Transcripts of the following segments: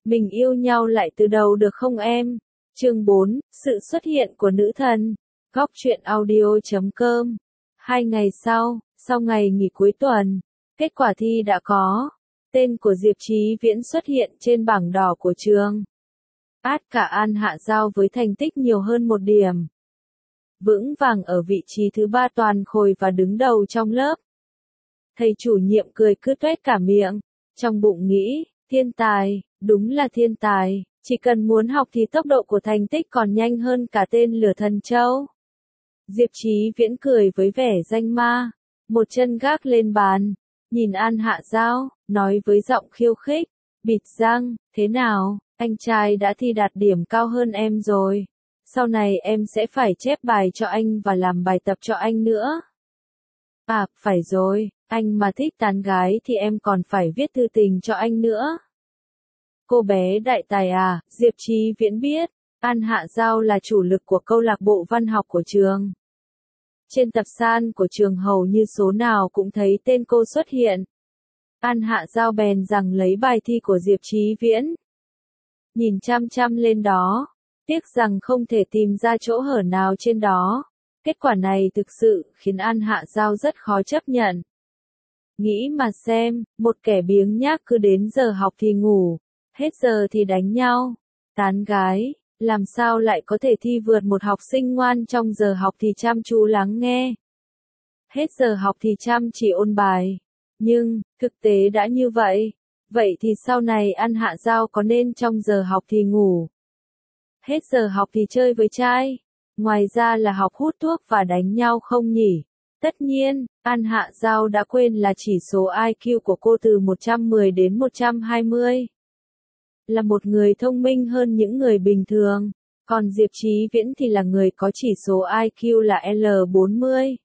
Mình yêu nhau lại từ đầu được không em? Chương 4, sự xuất hiện của nữ thần. Góc truyện audio.com. 2 ngày sau ngày nghỉ cuối tuần, kết quả thi đã có. Tên của Diệp Chí Viễn xuất hiện trên bảng đỏ của trường. Át cả An Hạ Giao với thành tích nhiều hơn 1 điểm. Vững vàng ở vị trí thứ 3 toàn khối và đứng đầu trong lớp. Thầy chủ nhiệm cười cứ tuét cả miệng, trong bụng nghĩ, thiên tài, đúng là thiên tài, chỉ cần muốn học thì tốc độ của thành tích còn nhanh hơn cả tên lửa thần châu. Diệp Chí Viễn cười với vẻ danh ma, một chân gác lên bàn, nhìn An Hạ Giao, nói với giọng khiêu khích, bịt răng, thế nào, anh trai đã thi đạt điểm cao hơn em rồi. Sau này em sẽ phải chép bài cho anh và làm bài tập cho anh nữa. À, phải rồi, anh mà thích tán gái thì em còn phải viết thư tình cho anh nữa. Cô bé đại tài à, Diệp Chí Viễn biết, An Hạ Giao là chủ lực của câu lạc bộ văn học của trường. Trên tập san của trường hầu như số nào cũng thấy tên cô xuất hiện. An Hạ Giao bèn rằng lấy bài thi của Diệp Chí Viễn. Nhìn chăm chăm lên đó, tiếc rằng không thể tìm ra chỗ hở nào trên đó. Kết quả này thực sự khiến An Hạ Giao rất khó chấp nhận. Nghĩ mà xem, một kẻ biếng nhác cứ đến giờ học thì ngủ, hết giờ thì đánh nhau, tán gái, làm sao lại có thể thi vượt một học sinh ngoan trong giờ học thì chăm chú lắng nghe. Hết giờ học thì chăm chỉ ôn bài. Nhưng, thực tế đã như vậy. Vậy thì sau này An Hạ Giao có nên trong giờ học thì ngủ? Hết giờ học thì chơi với trai? Ngoài ra là học hút thuốc và đánh nhau không nhỉ? Tất nhiên, An Hạ Giao đã quên là chỉ số IQ của cô từ 110 đến 120. Là một người thông minh hơn những người bình thường, còn Diệp Chí Viễn thì là người có chỉ số IQ là L40.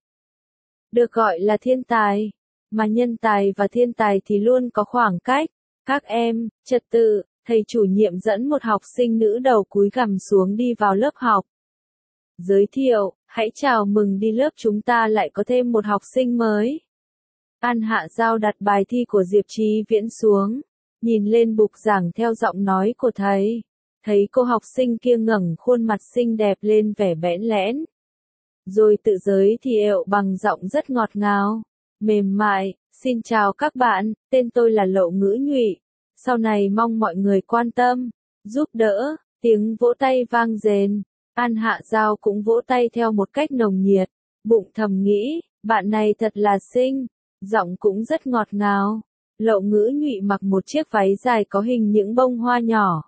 Được gọi là thiên tài, mà nhân tài và thiên tài thì luôn có khoảng cách. Các em, trật tự, thầy chủ nhiệm dẫn một học sinh nữ đầu cúi gằm xuống đi vào lớp học. Giới thiệu, hãy chào mừng đi lớp chúng ta lại có thêm một học sinh mới. An Hạ Giao đặt bài thi của Diệp Chí Viễn xuống, nhìn lên bục giảng theo giọng nói của thầy. Thấy cô học sinh kia ngẩng khuôn mặt xinh đẹp lên vẻ bẽn lẽn. Rồi tự giới thiệu bằng giọng rất ngọt ngào, mềm mại, xin chào các bạn, tên tôi là Lộ Ngữ Nhụy. Sau này mong mọi người quan tâm, giúp đỡ, tiếng vỗ tay vang rền. An Hạ Giao cũng vỗ tay theo một cách nồng nhiệt, bụng thầm nghĩ, bạn này thật là xinh, giọng cũng rất ngọt ngào. Lộ Ngữ Nhụy mặc một chiếc váy dài có hình những bông hoa nhỏ.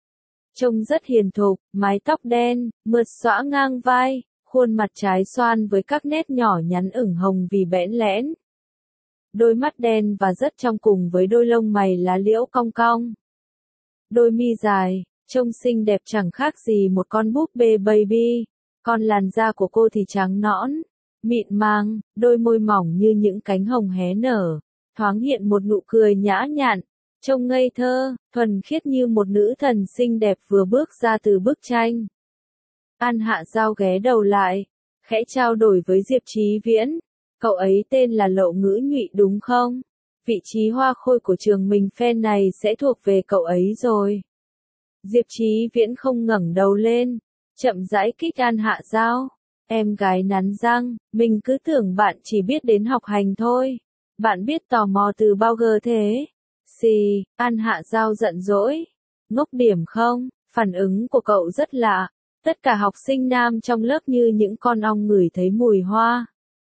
Trông rất hiền thục, mái tóc đen, mượt xõa ngang vai, khuôn mặt trái xoan với các nét nhỏ nhắn ửng hồng vì bẽn lẽn. Đôi mắt đen và rất trong cùng với đôi lông mày lá liễu cong cong. Đôi mi dài, trông xinh đẹp chẳng khác gì một con búp bê baby, còn làn da của cô thì trắng nõn, mịn màng, đôi môi mỏng như những cánh hồng hé nở, thoáng hiện một nụ cười nhã nhặn, trông ngây thơ, thuần khiết như một nữ thần xinh đẹp vừa bước ra từ bức tranh. An Hạ Giao ghé đầu lại, khẽ trao đổi với Diệp Chí Viễn, cậu ấy tên là Lộ Ngữ Nhụy đúng không? Vị trí hoa khôi của trường mình phen này sẽ thuộc về cậu ấy rồi. Diệp Chí Viễn không ngẩng đầu lên, chậm rãi kích An Hạ Giao. Em gái nắn răng, mình cứ tưởng bạn chỉ biết đến học hành thôi. Bạn biết tò mò từ bao giờ thế? Xì, An Hạ Giao giận dỗi. Ngốc điểm không? Phản ứng của cậu rất lạ. Tất cả học sinh nam trong lớp như những con ong ngửi thấy mùi hoa.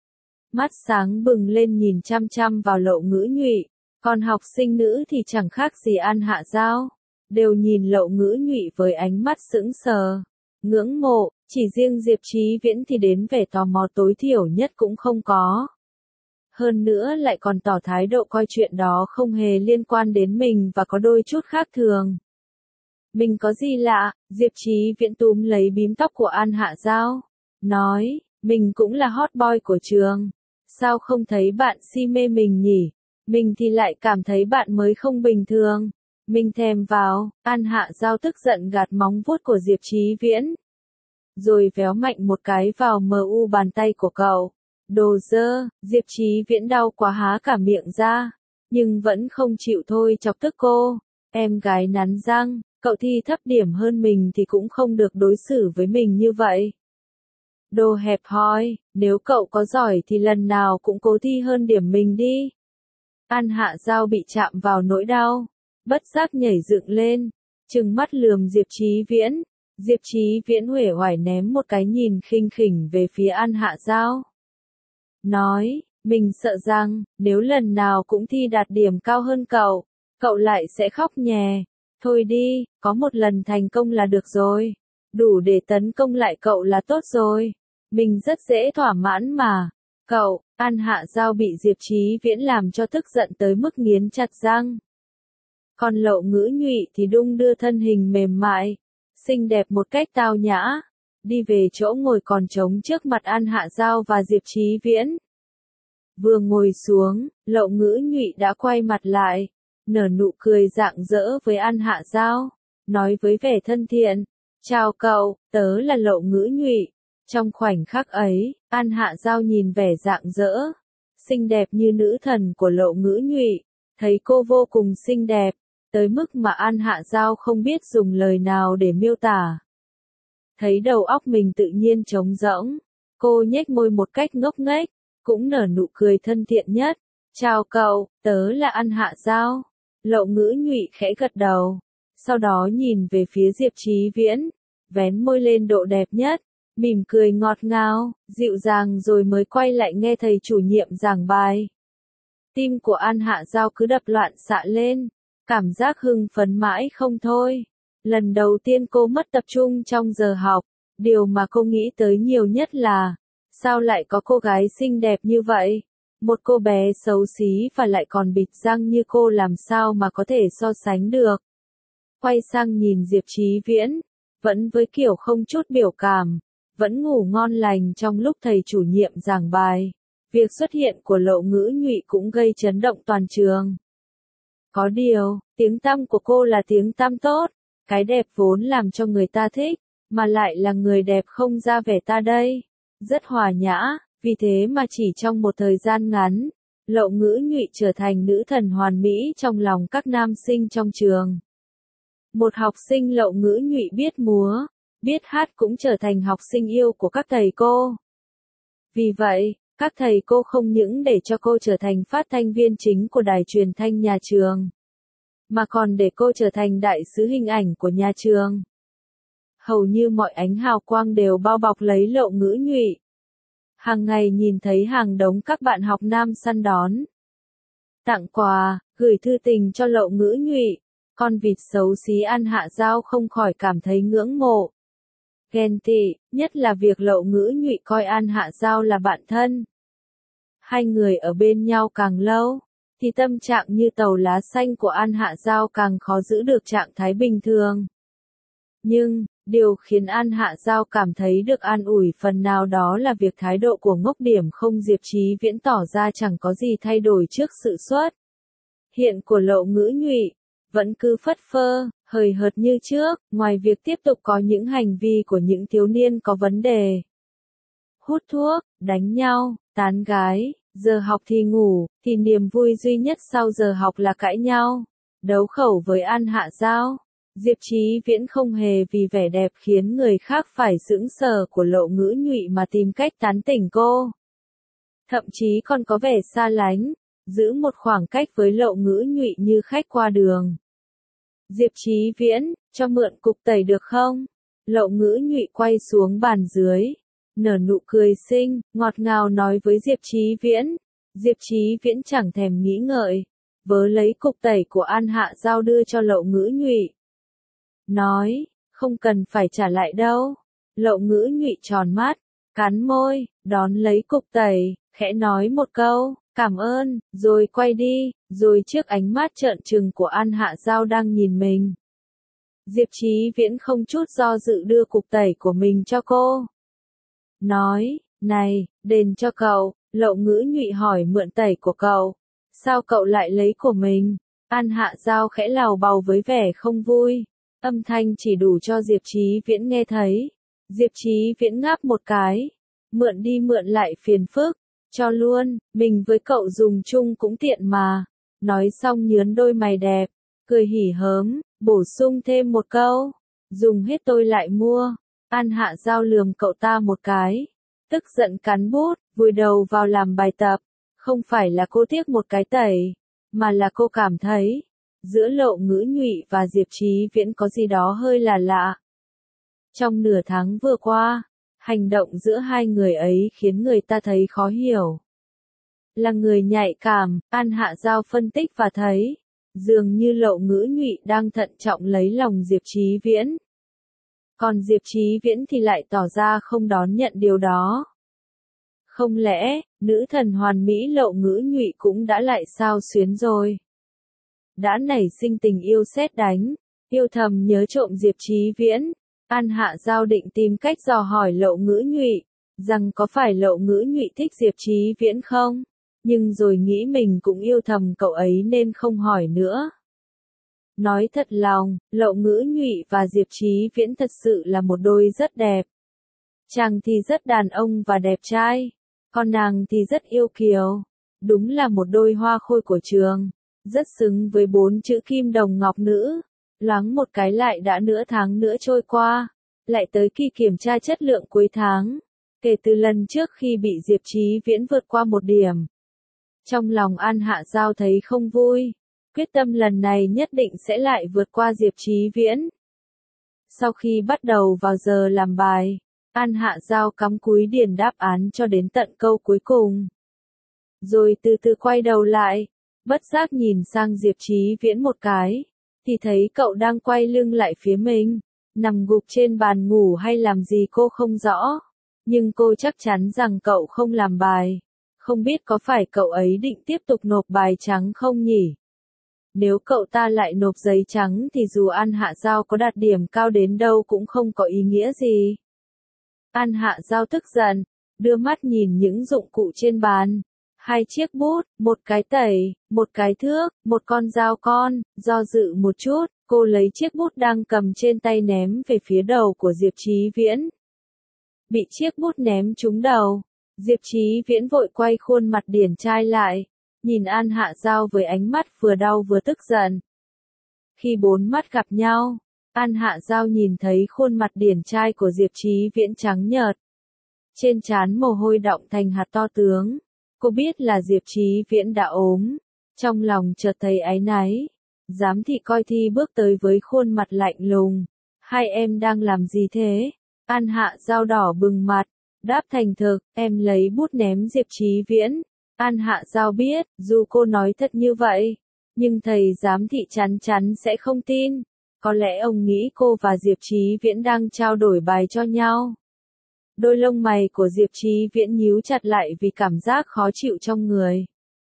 Mắt sáng bừng lên nhìn chăm chăm vào Lộ Ngữ Nhụy, còn học sinh nữ thì chẳng khác gì An Hạ Giao, đều nhìn Lộ Ngữ Nhụy với ánh mắt sững sờ, ngưỡng mộ, chỉ riêng Diệp Chí Viễn thì đến vẻ tò mò tối thiểu nhất cũng không có. Hơn nữa lại còn tỏ thái độ coi chuyện đó không hề liên quan đến mình và có đôi chút khác thường. Mình có gì lạ? Diệp Chí Viễn túm lấy bím tóc của An Hạ Giao, nói, mình cũng là hot boy của trường. Sao không thấy bạn si mê mình nhỉ? Mình thì lại cảm thấy bạn mới không bình thường. Mình thèm vào. An Hạ Giao tức giận gạt móng vuốt của Diệp Chí Viễn. Rồi véo mạnh một cái vào mu bàn tay của cậu. Đồ dơ, Diệp Chí Viễn đau quá há cả miệng ra. Nhưng vẫn không chịu thôi chọc tức cô. Em gái nắn răng, cậu thi thấp điểm hơn mình thì cũng không được đối xử với mình như vậy. Đồ hẹp hòi, nếu cậu có giỏi thì lần nào cũng cố thi hơn điểm mình đi. An Hạ Giao bị chạm vào nỗi đau, bất giác nhảy dựng lên, trừng mắt lườm Diệp Chí Viễn. Diệp Chí Viễn uể oải ném một cái nhìn khinh khỉnh về phía An Hạ Giao. Nói, mình sợ rằng, nếu lần nào cũng thi đạt điểm cao hơn cậu, cậu lại sẽ khóc nhè. Thôi đi, có một lần thành công là được rồi. Đủ để tấn công lại cậu là tốt rồi. Mình rất dễ thỏa mãn mà. Cậu, An Hạ Giao bị Diệp Chí Viễn làm cho tức giận tới mức nghiến chặt răng. Còn Lậu Ngữ Nhụy thì đung đưa thân hình mềm mại, xinh đẹp một cách tao nhã, đi về chỗ ngồi còn trống trước mặt An Hạ Giao và Diệp Chí Viễn. Vừa ngồi xuống, Lậu Ngữ Nhụy đã quay mặt lại, nở nụ cười rạng rỡ với An Hạ Giao, nói với vẻ thân thiện, chào cậu, tớ là Lậu Ngữ Nhụy. Trong khoảnh khắc ấy, An Hạ Giao nhìn vẻ rạng rỡ, xinh đẹp như nữ thần của Lậu Ngữ Nhụy, thấy cô vô cùng xinh đẹp, tới mức mà An Hạ Giao không biết dùng lời nào để miêu tả. Thấy đầu óc mình tự nhiên trống rỗng, cô nhếch môi một cách ngốc nghếch, cũng nở nụ cười thân thiện nhất. Chào cậu, tớ là An Hạ Giao. Lậu Ngữ Nhụy khẽ gật đầu, sau đó nhìn về phía Diệp Chí Viễn, vén môi lên độ đẹp nhất, mỉm cười ngọt ngào, dịu dàng rồi mới quay lại nghe thầy chủ nhiệm giảng bài. Tim của An Hạ Giao cứ đập loạn xạ lên, cảm giác hưng phấn mãi không thôi. Lần đầu tiên cô mất tập trung trong giờ học, điều mà cô nghĩ tới nhiều nhất là, sao lại có cô gái xinh đẹp như vậy? Một cô bé xấu xí và lại còn bịt răng như cô làm sao mà có thể so sánh được. Quay sang nhìn Diệp Chí Viễn, vẫn với kiểu không chút biểu cảm, vẫn ngủ ngon lành trong lúc thầy chủ nhiệm giảng bài. Việc xuất hiện của Lậu Ngữ Nhụy cũng gây chấn động toàn trường. Có điều, tiếng tăm của cô là tiếng tăm tốt, cái đẹp vốn làm cho người ta thích, mà lại là người đẹp không ra vẻ ta đây. Rất hòa nhã, vì thế mà chỉ trong một thời gian ngắn, Lậu Ngữ Nhụy trở thành nữ thần hoàn mỹ trong lòng các nam sinh trong trường. Một học sinh Lậu Ngữ Nhụy biết múa, biết hát cũng trở thành học sinh yêu của các thầy cô. Vì vậy, các thầy cô không những để cho cô trở thành phát thanh viên chính của đài truyền thanh nhà trường, mà còn để cô trở thành đại sứ hình ảnh của nhà trường. Hầu như mọi ánh hào quang đều bao bọc lấy Lậu Ngữ Nhụy. Hàng ngày nhìn thấy hàng đống các bạn học nam săn đón, tặng quà, gửi thư tình cho Lậu Ngữ Nhụy, con vịt xấu xí An Hạ Giao không khỏi cảm thấy ngưỡng mộ. Ghen tị, nhất là việc Lậu Ngữ Nhụy coi An Hạ Giao là bạn thân. Hai người ở bên nhau càng lâu, thì tâm trạng như tàu lá xanh của An Hạ Giao càng khó giữ được trạng thái bình thường. Nhưng, điều khiến An Hạ Giao cảm thấy được an ủi phần nào đó là việc thái độ của ngốc điểm không Diệp Chí Viễn tỏ ra chẳng có gì thay đổi trước sự xuất hiện của Lậu Ngữ Nhụy, vẫn cứ phất phơ, hời hợt như trước, ngoài việc tiếp tục có những hành vi của những thiếu niên có vấn đề. Hút thuốc, đánh nhau, tán gái, giờ học thì ngủ, thì niềm vui duy nhất sau giờ học là cãi nhau, đấu khẩu với An Hạ Giao. Diệp Chí Viễn không hề vì vẻ đẹp khiến người khác phải sững sờ của Lậu Ngữ Nhụy mà tìm cách tán tỉnh cô. Thậm chí còn có vẻ xa lánh, giữ một khoảng cách với Lậu Ngữ Nhụy như khách qua đường. Diệp Chí Viễn, cho mượn cục tẩy được không? Lậu Ngữ Nhụy quay xuống bàn dưới, nở nụ cười xinh, ngọt ngào nói với Diệp Chí Viễn. Diệp Chí Viễn chẳng thèm nghĩ ngợi, vớ lấy cục tẩy của An Hạ Giao đưa cho Lậu Ngữ Nhụy. Nói, không cần phải trả lại đâu. Lậu Ngữ Nhụy tròn mắt, cắn môi, đón lấy cục tẩy, khẽ nói một câu, cảm ơn, rồi quay đi, rồi trước ánh mắt trợn trừng của An Hạ Giao đang nhìn mình. Diệp Chí Viễn không chút do dự đưa cục tẩy của mình cho cô. Nói, này, đền cho cậu. Lậu Ngữ Nhụy hỏi mượn tẩy của cậu. Sao cậu lại lấy của mình? An Hạ Giao khẽ lào bào với vẻ không vui. Âm thanh chỉ đủ cho Diệp Chí Viễn nghe thấy. Diệp Chí Viễn ngáp một cái. Mượn đi mượn lại phiền phức. Cho luôn, mình với cậu dùng chung cũng tiện mà. Nói xong nhướn đôi mày đẹp, cười hỉ hớm, bổ sung thêm một câu. Dùng hết tôi lại mua. An Hạ Giao lườm cậu ta một cái. Tức giận cắn bút, vùi đầu vào làm bài tập. Không phải là cô tiếc một cái tẩy, mà là cô cảm thấy, giữa Lộ Ngữ Nhụy và Diệp Chí Viễn có gì đó hơi là lạ. Trong nửa tháng vừa qua, hành động giữa hai người ấy khiến người ta thấy khó hiểu. Là người nhạy cảm, An Hạ Giao phân tích và thấy, dường như Lộ Ngữ Nhụy đang thận trọng lấy lòng Diệp Chí Viễn. Còn Diệp Chí Viễn thì lại tỏ ra không đón nhận điều đó. Không lẽ, nữ thần hoàn mỹ Lộ Ngữ Nhụy cũng đã lại sao xuyến rồi? Đã nảy sinh tình yêu sét đánh, yêu thầm nhớ trộm Diệp Chí Viễn, An Hạ Giao định tìm cách dò hỏi Lộ Ngữ Nhụy, rằng có phải Lộ Ngữ Nhụy thích Diệp Chí Viễn không? Nhưng rồi nghĩ mình cũng yêu thầm cậu ấy nên không hỏi nữa. Nói thật lòng, Lộ Ngữ Nhụy và Diệp Chí Viễn thật sự là một đôi rất đẹp. Chàng thì rất đàn ông và đẹp trai, còn nàng thì rất yêu kiều. Đúng là một đôi hoa khôi của trường, rất xứng với 4 chữ kim đồng ngọc nữ. Loáng một cái lại đã nửa tháng nữa trôi qua, lại tới kỳ kiểm tra chất lượng cuối tháng, kể từ lần trước khi bị Diệp Chí Viễn vượt qua 1 điểm. Trong lòng An Hạ Giao thấy không vui, quyết tâm lần này nhất định sẽ lại vượt qua Diệp Chí Viễn. Sau khi bắt đầu vào giờ làm bài, An Hạ Giao cắm cúi điền đáp án cho đến tận câu cuối cùng. Rồi từ từ quay đầu lại, bất giác nhìn sang Diệp Chí Viễn một cái, thì thấy cậu đang quay lưng lại phía mình, nằm gục trên bàn ngủ hay làm gì cô không rõ. Nhưng cô chắc chắn rằng cậu không làm bài. Không biết có phải cậu ấy định tiếp tục nộp bài trắng không nhỉ? Nếu cậu ta lại nộp giấy trắng thì dù An Hạ Giao có đạt điểm cao đến đâu cũng không có ý nghĩa gì. An Hạ Giao tức giận, đưa mắt nhìn những dụng cụ trên bàn. 2 chiếc bút, một cái tẩy, một cái thước, một con dao con, do dự một chút, cô lấy chiếc bút đang cầm trên tay ném về phía đầu của Diệp Chí Viễn. Bị chiếc bút ném trúng đầu, Diệp Chí Viễn vội quay khuôn mặt điển trai lại, nhìn An Hạ Giao với ánh mắt vừa đau vừa tức giận. Khi 4 mắt gặp nhau, An Hạ Giao nhìn thấy khuôn mặt điển trai của Diệp Chí Viễn trắng nhợt. Trên trán mồ hôi đọng thành hạt to tướng. Cô biết là Diệp Chí Viễn đã ốm, trong lòng chợt thấy áy náy. Giám thị coi thi bước tới với khuôn mặt lạnh lùng. Hai em đang làm gì thế? An Hạ Giao đỏ bừng mặt, đáp thành thực, em lấy bút ném Diệp Chí Viễn. An Hạ Giao biết, dù cô nói thật như vậy, nhưng thầy giám thị chắn chắn sẽ không tin. Có lẽ ông nghĩ cô và Diệp Chí Viễn đang trao đổi bài cho nhau. Đôi lông mày của Diệp Chí Viễn nhíu chặt lại vì cảm giác khó chịu trong người.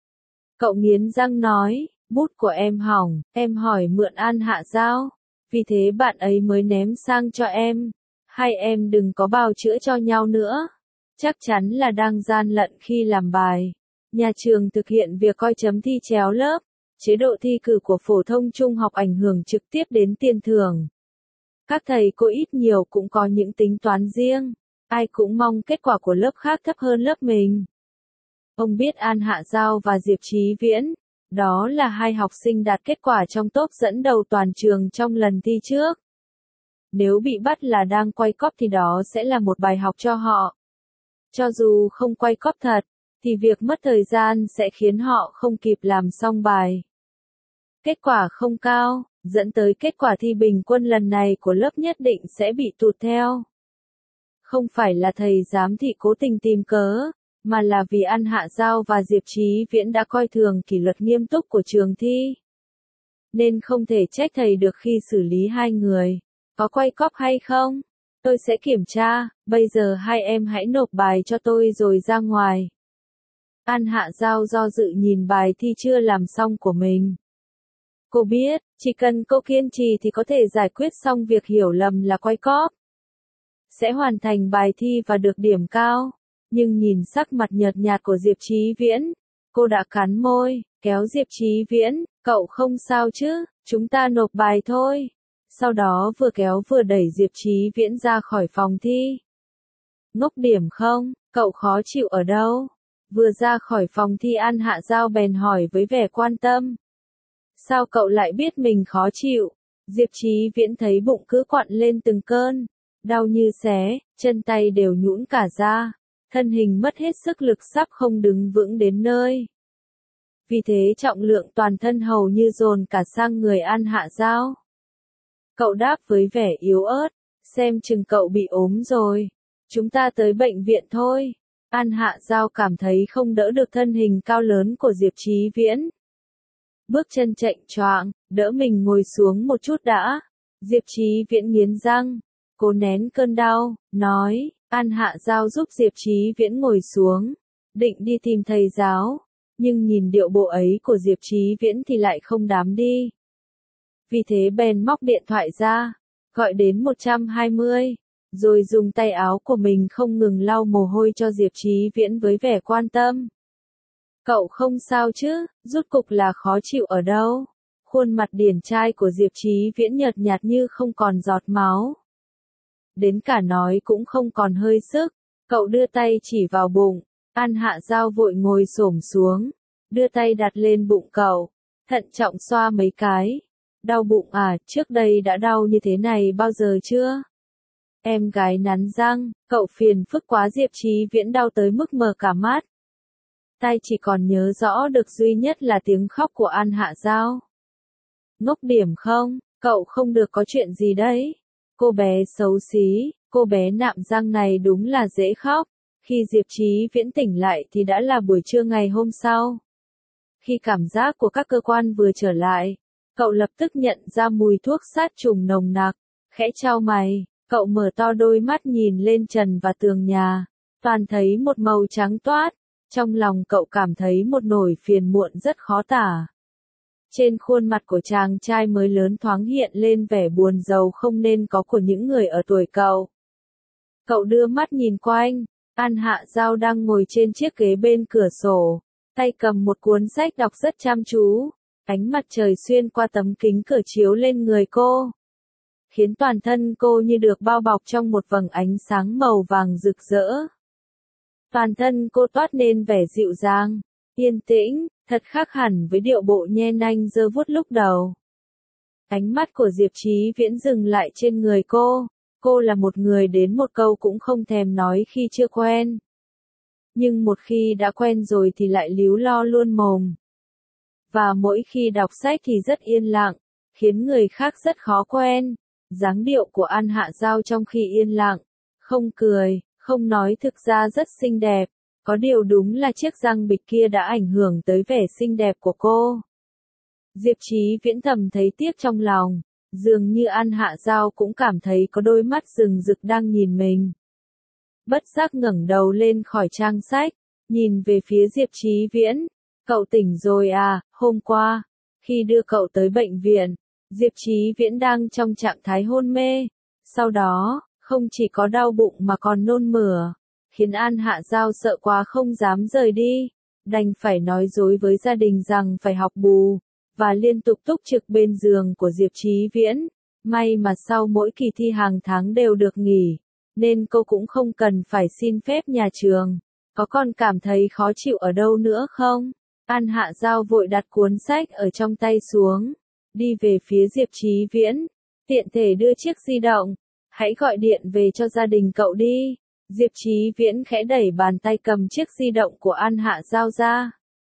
Cậu nghiến răng nói, bút của em hỏng, em hỏi mượn An Hạ Giao, vì thế bạn ấy mới ném sang cho em. Hai em đừng có bào chữa cho nhau nữa. Chắc chắn là đang gian lận khi làm bài. Nhà trường thực hiện việc coi chấm thi chéo lớp. Chế độ thi cử của phổ thông trung học ảnh hưởng trực tiếp đến tiền thưởng. Các thầy cô ít nhiều cũng có những tính toán riêng. Ai cũng mong kết quả của lớp khác thấp hơn lớp mình. Ông biết An Hạ Giao và Diệp Chí Viễn, đó là 2 học sinh đạt kết quả trong top dẫn đầu toàn trường trong lần thi trước. Nếu bị bắt là đang quay cóp thì đó sẽ là một bài học cho họ. Cho dù không quay cóp thật, thì việc mất thời gian sẽ khiến họ không kịp làm xong bài. Kết quả không cao, dẫn tới kết quả thi bình quân lần này của lớp nhất định sẽ bị tụt theo. Không phải là thầy giám thị cố tình tìm cớ, mà là vì An Hạ Giao và Diệp Chí Viễn đã coi thường kỷ luật nghiêm túc của trường thi. Nên không thể trách thầy được khi xử lý 2 người. Có quay cóp hay không? Tôi sẽ kiểm tra, bây giờ hai em hãy nộp bài cho tôi rồi ra ngoài. An Hạ Giao do dự nhìn bài thi chưa làm xong của mình. Cô biết, chỉ cần cô kiên trì thì có thể giải quyết xong việc hiểu lầm là quay cóp. Sẽ hoàn thành bài thi và được điểm cao. Nhưng nhìn sắc mặt nhợt nhạt của Diệp Chí Viễn, cô đã cắn môi, kéo Diệp Chí Viễn, cậu không sao chứ, chúng ta nộp bài thôi. Sau đó vừa kéo vừa đẩy Diệp Chí Viễn ra khỏi phòng thi. Ngốc điểm không, cậu khó chịu ở đâu? Vừa ra khỏi phòng thi An Hạ Giao bèn hỏi với vẻ quan tâm. Sao cậu lại biết mình khó chịu? Diệp Chí Viễn thấy bụng cứ quặn lên từng cơn, đau như xé, chân tay đều nhũn cả ra, thân hình mất hết sức lực sắp không đứng vững đến nơi. Vì thế trọng lượng toàn thân hầu như dồn cả sang người An Hạ Giao. Cậu đáp với vẻ yếu ớt, xem chừng cậu bị ốm rồi. Chúng ta tới bệnh viện thôi. An Hạ Giao cảm thấy không đỡ được thân hình cao lớn của Diệp Chí Viễn. Bước chân chệch choạng, đỡ mình ngồi xuống một chút đã. Diệp Chí Viễn nghiến răng, cố nén cơn đau, nói, An Hạ Giao giúp Diệp Chí Viễn ngồi xuống, định đi tìm thầy giáo, nhưng nhìn điệu bộ ấy của Diệp Chí Viễn thì lại không dám đi. Vì thế bèn móc điện thoại ra, gọi đến 120, rồi dùng tay áo của mình không ngừng lau mồ hôi cho Diệp Chí Viễn với vẻ quan tâm. Cậu không sao chứ, rốt cục là khó chịu ở đâu? Khuôn mặt điển trai của Diệp Chí Viễn nhợt nhạt như không còn giọt máu. Đến cả nói cũng không còn hơi sức, cậu đưa tay chỉ vào bụng, An Hạ Giao vội ngồi xổm xuống, đưa tay đặt lên bụng cậu, thận trọng xoa mấy cái. Đau bụng à, trước đây đã đau như thế này bao giờ chưa? Em gái nắn răng, cậu phiền phức quá. Diệp Chí Viễn đau tới mức mờ cả mắt. Tai chỉ còn nhớ rõ được duy nhất là tiếng khóc của An Hạ Giao. Ngốc điểm không, cậu không được có chuyện gì đấy. Cô bé xấu xí, cô bé nạm răng này đúng là dễ khóc. Khi Diệp Chí Viễn tỉnh lại thì đã là buổi trưa ngày hôm sau. Khi cảm giác của các cơ quan vừa trở lại, cậu lập tức nhận ra mùi thuốc sát trùng nồng nặc, khẽ chau mày, cậu mở to đôi mắt nhìn lên trần và tường nhà, toàn thấy một màu trắng toát, trong lòng cậu cảm thấy một nỗi phiền muộn rất khó tả. Trên khuôn mặt của chàng trai mới lớn thoáng hiện lên vẻ buồn rầu không nên có của những người ở tuổi cậu. Cậu đưa mắt nhìn quanh, An Hạ Giao đang ngồi trên chiếc ghế bên cửa sổ, tay cầm một cuốn sách đọc rất chăm chú. Ánh mặt trời xuyên qua tấm kính cửa chiếu lên người cô, khiến toàn thân cô như được bao bọc trong một vầng ánh sáng màu vàng rực rỡ. Toàn thân cô toát nên vẻ dịu dàng, yên tĩnh, thật khác hẳn với điệu bộ nhe nanh giơ vuốt lúc đầu. Ánh mắt của Diệp Chí Viễn dừng lại trên người cô là một người đến một câu cũng không thèm nói khi chưa quen. Nhưng một khi đã quen rồi thì lại líu lo luôn mồm. Và mỗi khi đọc sách thì rất yên lặng, khiến người khác rất khó quen. Dáng điệu của An Hạ Giao trong khi yên lặng, không cười, không nói thực ra rất xinh đẹp. Có điều đúng là chiếc răng bịch kia đã ảnh hưởng tới vẻ xinh đẹp của cô. Diệp Chí Viễn thầm thấy tiếc trong lòng, dường như An Hạ Giao cũng cảm thấy có đôi mắt rừng rực đang nhìn mình. Bất giác ngẩng đầu lên khỏi trang sách, nhìn về phía Diệp Chí Viễn. Cậu tỉnh rồi à, hôm qua, khi đưa cậu tới bệnh viện, Diệp Chí Viễn đang trong trạng thái hôn mê. Sau đó, không chỉ có đau bụng mà còn nôn mửa, khiến An Hạ Giao sợ quá không dám rời đi, đành phải nói dối với gia đình rằng phải học bù, và liên tục túc trực bên giường của Diệp Chí Viễn. May mà sau mỗi kỳ thi hàng tháng đều được nghỉ, nên cô cũng không cần phải xin phép nhà trường. Có còn cảm thấy khó chịu ở đâu nữa không? An Hạ Giao vội đặt cuốn sách ở trong tay xuống, đi về phía Diệp Chí Viễn, tiện thể đưa chiếc di động, hãy gọi điện về cho gia đình cậu đi. Diệp Chí Viễn khẽ đẩy bàn tay cầm chiếc di động của An Hạ Giao ra.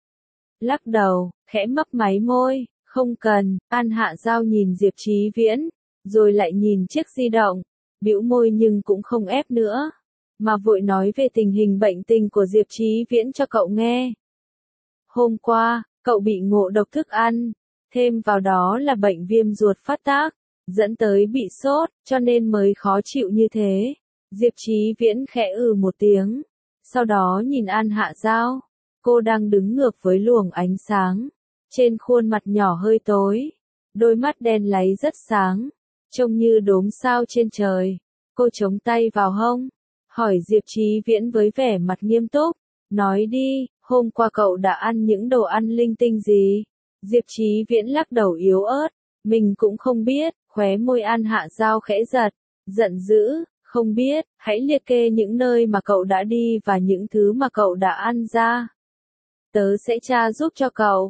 Lắc đầu, khẽ mấp máy môi, không cần. An Hạ Giao nhìn Diệp Chí Viễn, rồi lại nhìn chiếc di động, bĩu môi nhưng cũng không ép nữa, mà vội nói về tình hình bệnh tình của Diệp Chí Viễn cho cậu nghe. Hôm qua, cậu bị ngộ độc thức ăn, thêm vào đó là bệnh viêm ruột phát tác, dẫn tới bị sốt, cho nên mới khó chịu như thế. Diệp Chí Viễn khẽ một tiếng, sau đó nhìn An Hạ Giao, cô đang đứng ngược với luồng ánh sáng, trên khuôn mặt nhỏ hơi tối, đôi mắt đen láy rất sáng, trông như đốm sao trên trời. Cô chống tay vào hông, hỏi Diệp Chí Viễn với vẻ mặt nghiêm túc, nói đi, hôm qua cậu đã ăn những đồ ăn linh tinh gì? Diệp Chí Viễn lắc đầu yếu ớt, mình cũng không biết. Khóe môi An Hạ Giao khẽ giật, giận dữ, không biết, hãy liệt kê những nơi mà cậu đã đi và những thứ mà cậu đã ăn ra. Tớ sẽ tra giúp cho cậu.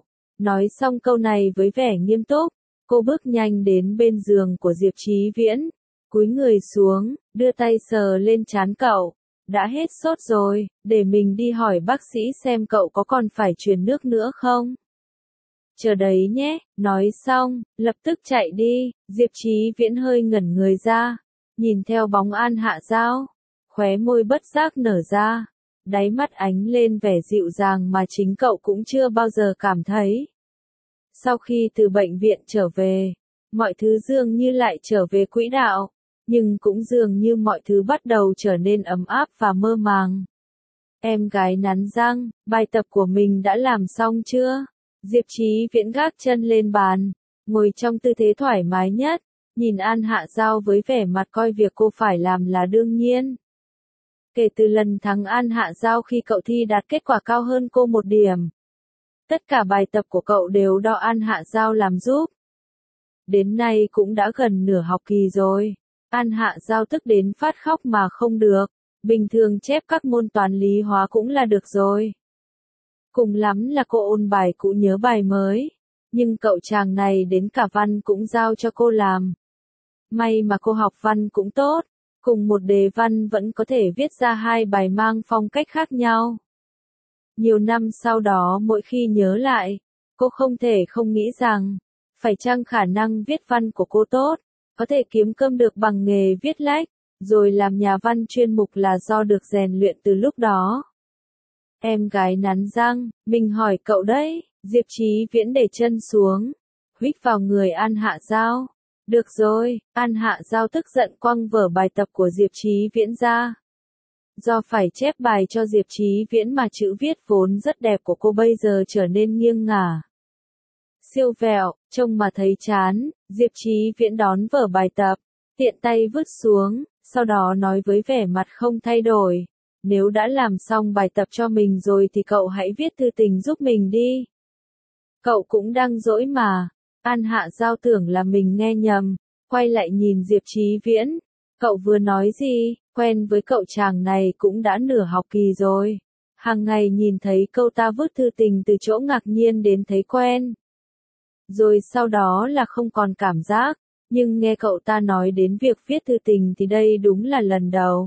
Nói xong câu này với vẻ nghiêm túc, cô bước nhanh đến bên giường của Diệp Chí Viễn, cúi người xuống, đưa tay sờ lên trán cậu. Đã hết sốt rồi, để mình đi hỏi bác sĩ xem cậu có còn phải truyền nước nữa không. Chờ đấy nhé, nói xong, lập tức chạy đi. Diệp Chí Viễn hơi ngẩn người ra, nhìn theo bóng An Hạ Giao, khóe môi bất giác nở ra, đáy mắt ánh lên vẻ dịu dàng mà chính cậu cũng chưa bao giờ cảm thấy. Sau khi từ bệnh viện trở về, mọi thứ dường như lại trở về quỹ đạo, nhưng cũng dường như mọi thứ bắt đầu trở nên ấm áp và mơ màng. Em gái nắn răng, bài tập của mình đã làm xong chưa? Diệp Chí Viễn gác chân lên bàn, ngồi trong tư thế thoải mái nhất, nhìn An Hạ Giao với vẻ mặt coi việc cô phải làm là đương nhiên. Kể từ lần thắng An Hạ Giao khi cậu thi đạt kết quả cao hơn cô 1 điểm, tất cả bài tập của cậu đều do An Hạ Giao làm giúp. Đến nay cũng đã gần nửa học kỳ rồi, An Hạ Giao tức đến phát khóc mà không được, bình thường chép các môn toán lý hóa cũng là được rồi. Cùng lắm là cô ôn bài cũ nhớ bài mới, nhưng cậu chàng này đến cả văn cũng giao cho cô làm. May mà cô học văn cũng tốt, cùng một đề văn vẫn có thể viết ra 2 bài mang phong cách khác nhau. Nhiều năm sau đó mỗi khi nhớ lại, cô không thể không nghĩ rằng, phải chăng khả năng viết văn của cô tốt, có thể kiếm cơm được bằng nghề viết lách, rồi làm nhà văn chuyên mục là do được rèn luyện từ lúc đó. Em gái nắn răng, mình hỏi cậu đấy. Diệp Chí Viễn để chân xuống, huých vào người An Hạ Giao. Được rồi, An Hạ Giao tức giận quăng vở bài tập của Diệp Chí Viễn ra. Do phải chép bài cho Diệp Chí Viễn mà chữ viết vốn rất đẹp của cô bây giờ trở nên nghiêng ngả. Siêu vẹo, trông mà thấy chán, Diệp Chí Viễn đón vở bài tập, tiện tay vứt xuống, sau đó nói với vẻ mặt không thay đổi. Nếu đã làm xong bài tập cho mình rồi thì cậu hãy viết thư tình giúp mình đi. Cậu cũng đang dỗi mà. An Hạ Giao tưởng là mình nghe nhầm, quay lại nhìn Diệp Chí Viễn. Cậu vừa nói gì, quen với cậu chàng này cũng đã nửa học kỳ rồi. Hàng ngày nhìn thấy câu ta vứt thư tình từ chỗ ngạc nhiên đến thấy quen. Rồi sau đó là không còn cảm giác, nhưng nghe cậu ta nói đến việc viết thư tình thì đây đúng là lần đầu.